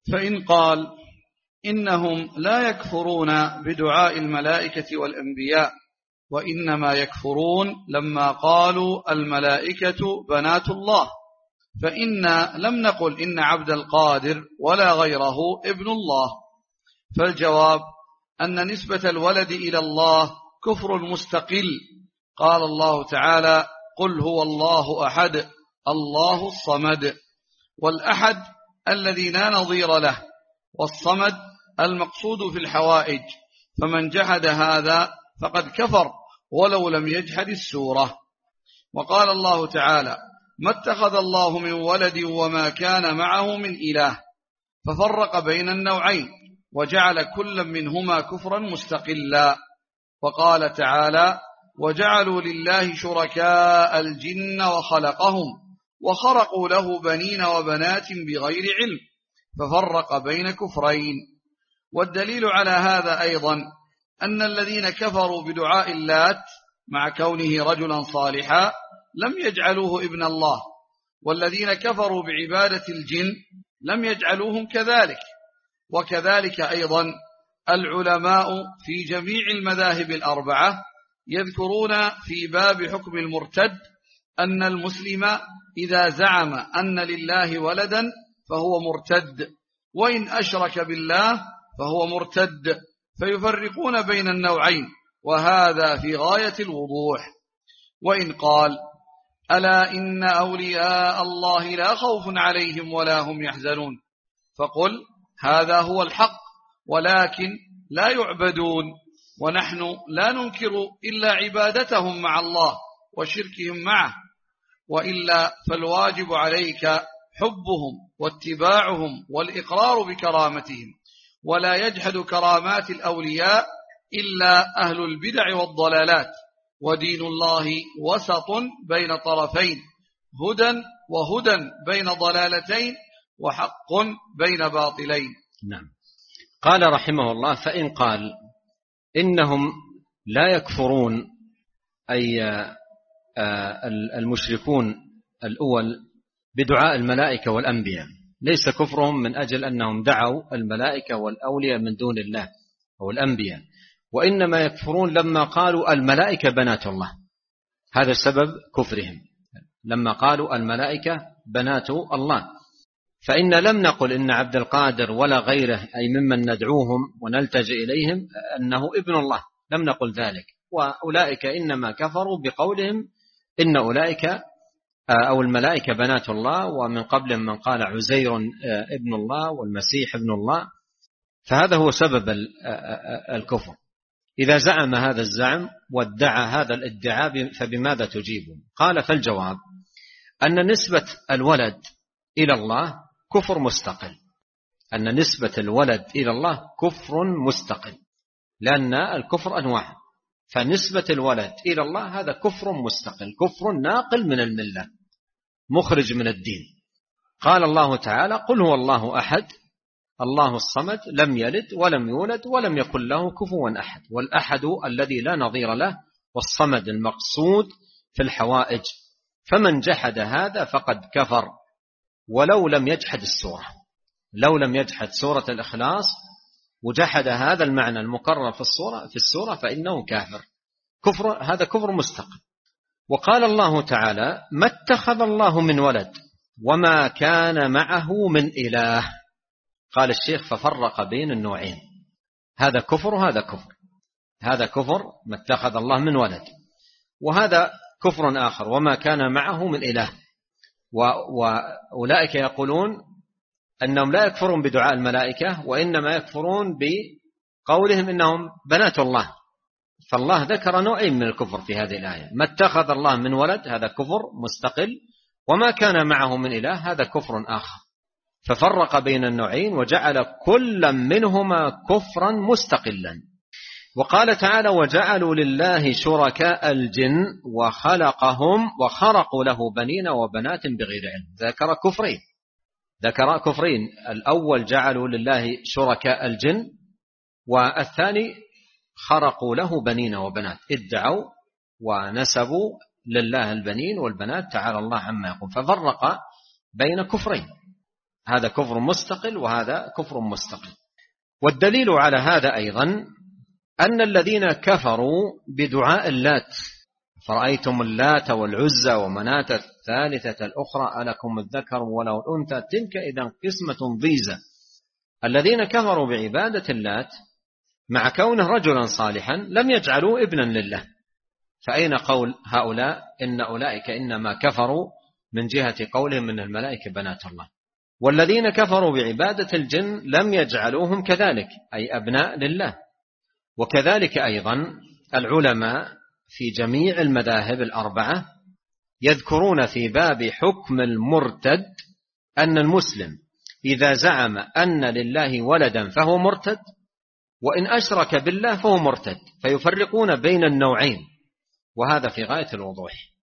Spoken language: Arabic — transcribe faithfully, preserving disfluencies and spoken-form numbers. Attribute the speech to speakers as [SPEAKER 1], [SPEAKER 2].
[SPEAKER 1] فإن قال إنهم لا يكفرون بدعاء الملائكة والأنبياء، وإنما يكفرون لما قالوا الملائكة بنات الله، فإنا لم نقل إن عبد القادر ولا غيره ابن الله. فالجواب أن نسبة الولد إلى الله كفر مستقل. قال الله تعالى: قل هو الله أحد الله الصمد. والأحد الذي لا نظير له، والصمد المقصود في الحوائج، فمن جحد هذا فقد كفر ولو لم يجحد السورة. وقال الله تعالى: ما اتخذ الله من ولد وما كان معه من إله، ففرق بين النوعين وجعل كل منهما كفرا مستقلا. وقال تعالى: وجعلوا لله شركاء الجن وخلقهم وخرقوا له بنين وبنات بغير علم، ففرق بين كفرين. والدليل على هذا أيضا أن الذين كفروا بدعاء اللات مع كونه رجلا صالحا لم يجعلوه ابن الله، والذين كفروا بعبادة الجن لم يجعلوهم كذلك. وكذلك أيضا العلماء في جميع المذاهب الأربعة يذكرون في باب حكم المرتد أن المسلم إذا زعم أن لله ولدا فهو مرتد، وإن أشرك بالله فهو مرتد، فيفرقون بين النوعين، وهذا في غاية الوضوح. وإن قال: ألا إن أولياء الله لا خوف عليهم ولا هم يحزنون، فقل: هذا هو الحق، ولكن لا يعبدون، ونحن لا ننكر إلا عبادتهم مع الله وشركهم معه، وإلا فالواجب عليك حبهم واتباعهم والإقرار بكرامتهم، ولا يجحد كرامات الأولياء إلا أهل البدع والضلالات. ودين الله وسط بين طرفين، هدى وهدى بين ضلالتين، وحق بين باطلين.
[SPEAKER 2] نعم. قال رحمه الله: فإن قال إنهم لا يكفرون، أي المشركون الأول، بدعاء الملائكة والأنبياء، ليس كفرهم من أجل أنهم دعوا الملائكة والأولياء من دون الله أو الأنبياء، وإنما يكفرون لما قالوا الملائكة بنات الله، هذا سبب كفرهم، لما قالوا الملائكة بنات الله. فإن لم نقل إن عبد القادر ولا غيره، أي ممن ندعوهم ونلتجئ إليهم، أنه ابن الله، لم نقل ذلك. وأولئك إنما كفروا بقولهم إن أولئك أو الملائكة بنات الله، ومن قبل من قال عزير ابن الله والمسيح ابن الله، فهذا هو سبب الكفر. إذا زعم هذا الزعم وادعى هذا الادعاء فبماذا تجيبون؟ قال: فالجواب أن نسبة الولد إلى الله كفر مستقل، أن نسبة الولد إلى الله كفر مستقل، لأن الكفر أنواع، فنسبة الولد إلى الله هذا كفر مستقل، كفر ناقل من الملة، مخرج من الدين. قال الله تعالى: قل هو الله أحد الله الصمد لم يلد ولم يولد ولم يكن له كفوا أحد. والأحد الذي لا نظير له، والصمد المقصود في الحوائج. فمن جحد هذا فقد كفر ولو لم يجحد السورة، لو لم يجحد سورة الإخلاص وجحد هذا المعنى المكرر في السورة في السورة فإنه كافر، كفر، هذا كفر مستقل. وقال الله تعالى: ما اتخذ الله من ولد وما كان معه من إله. قال الشيخ: ففرق بين النوعين، هذا كفر وهذا كفر، هذا كفر ما اتخذ الله من ولد، وهذا كفر آخر وما كان معه من إله. وأولئك يقولون أنهم لا يكفرون بدعاء الملائكة، وإنما يكفرون بقولهم إنهم بنات الله. فالله ذكر نوعين من الكفر في هذه الآية: ما اتخذ الله من ولد، هذا كفر مستقل، وما كان معه من إله، هذا كفر آخر. ففرق بين النوعين وجعل كل منهما كفرا مستقلا. وقال تعالى: وجعلوا لله شركاء الجن وخلقهم وخرقوا له بنين وبنات بغير علم. ذكر كفرين، ذكر كفرين، الأول جعلوا لله شركاء الجن، والثاني خرقوا له بنين وبنات، ادعوا ونسبوا لله البنين والبنات، تعالى الله عما يقول. ففرق بين كفرين، هذا كفر مستقل وهذا كفر مستقل. والدليل على هذا أيضا أن الذين كفروا بدعاء اللات، فرأيتم اللات والعزى ومناة الثالثة الأخرى ألكم الذكر وله الأنثى تلك إذا قسمة ضيزى، الذين كفروا بعبادة اللات مع كونه رجلا صالحا لم يجعلوا ابنا لله، فأين قول هؤلاء إن أولئك إنما كفروا من جهة قولهم من الملائكة بنات الله؟ والذين كفروا بعبادة الجن لم يجعلوهم كذلك أي أبناء لله. وكذلك أيضا العلماء في جميع المذاهب الأربعة يذكرون في باب حكم المرتد أن المسلم إذا زعم أن لله ولدا فهو مرتد، وإن أشرك بالله فهو مرتد، فيفرقون بين النوعين، وهذا في غاية الوضوح.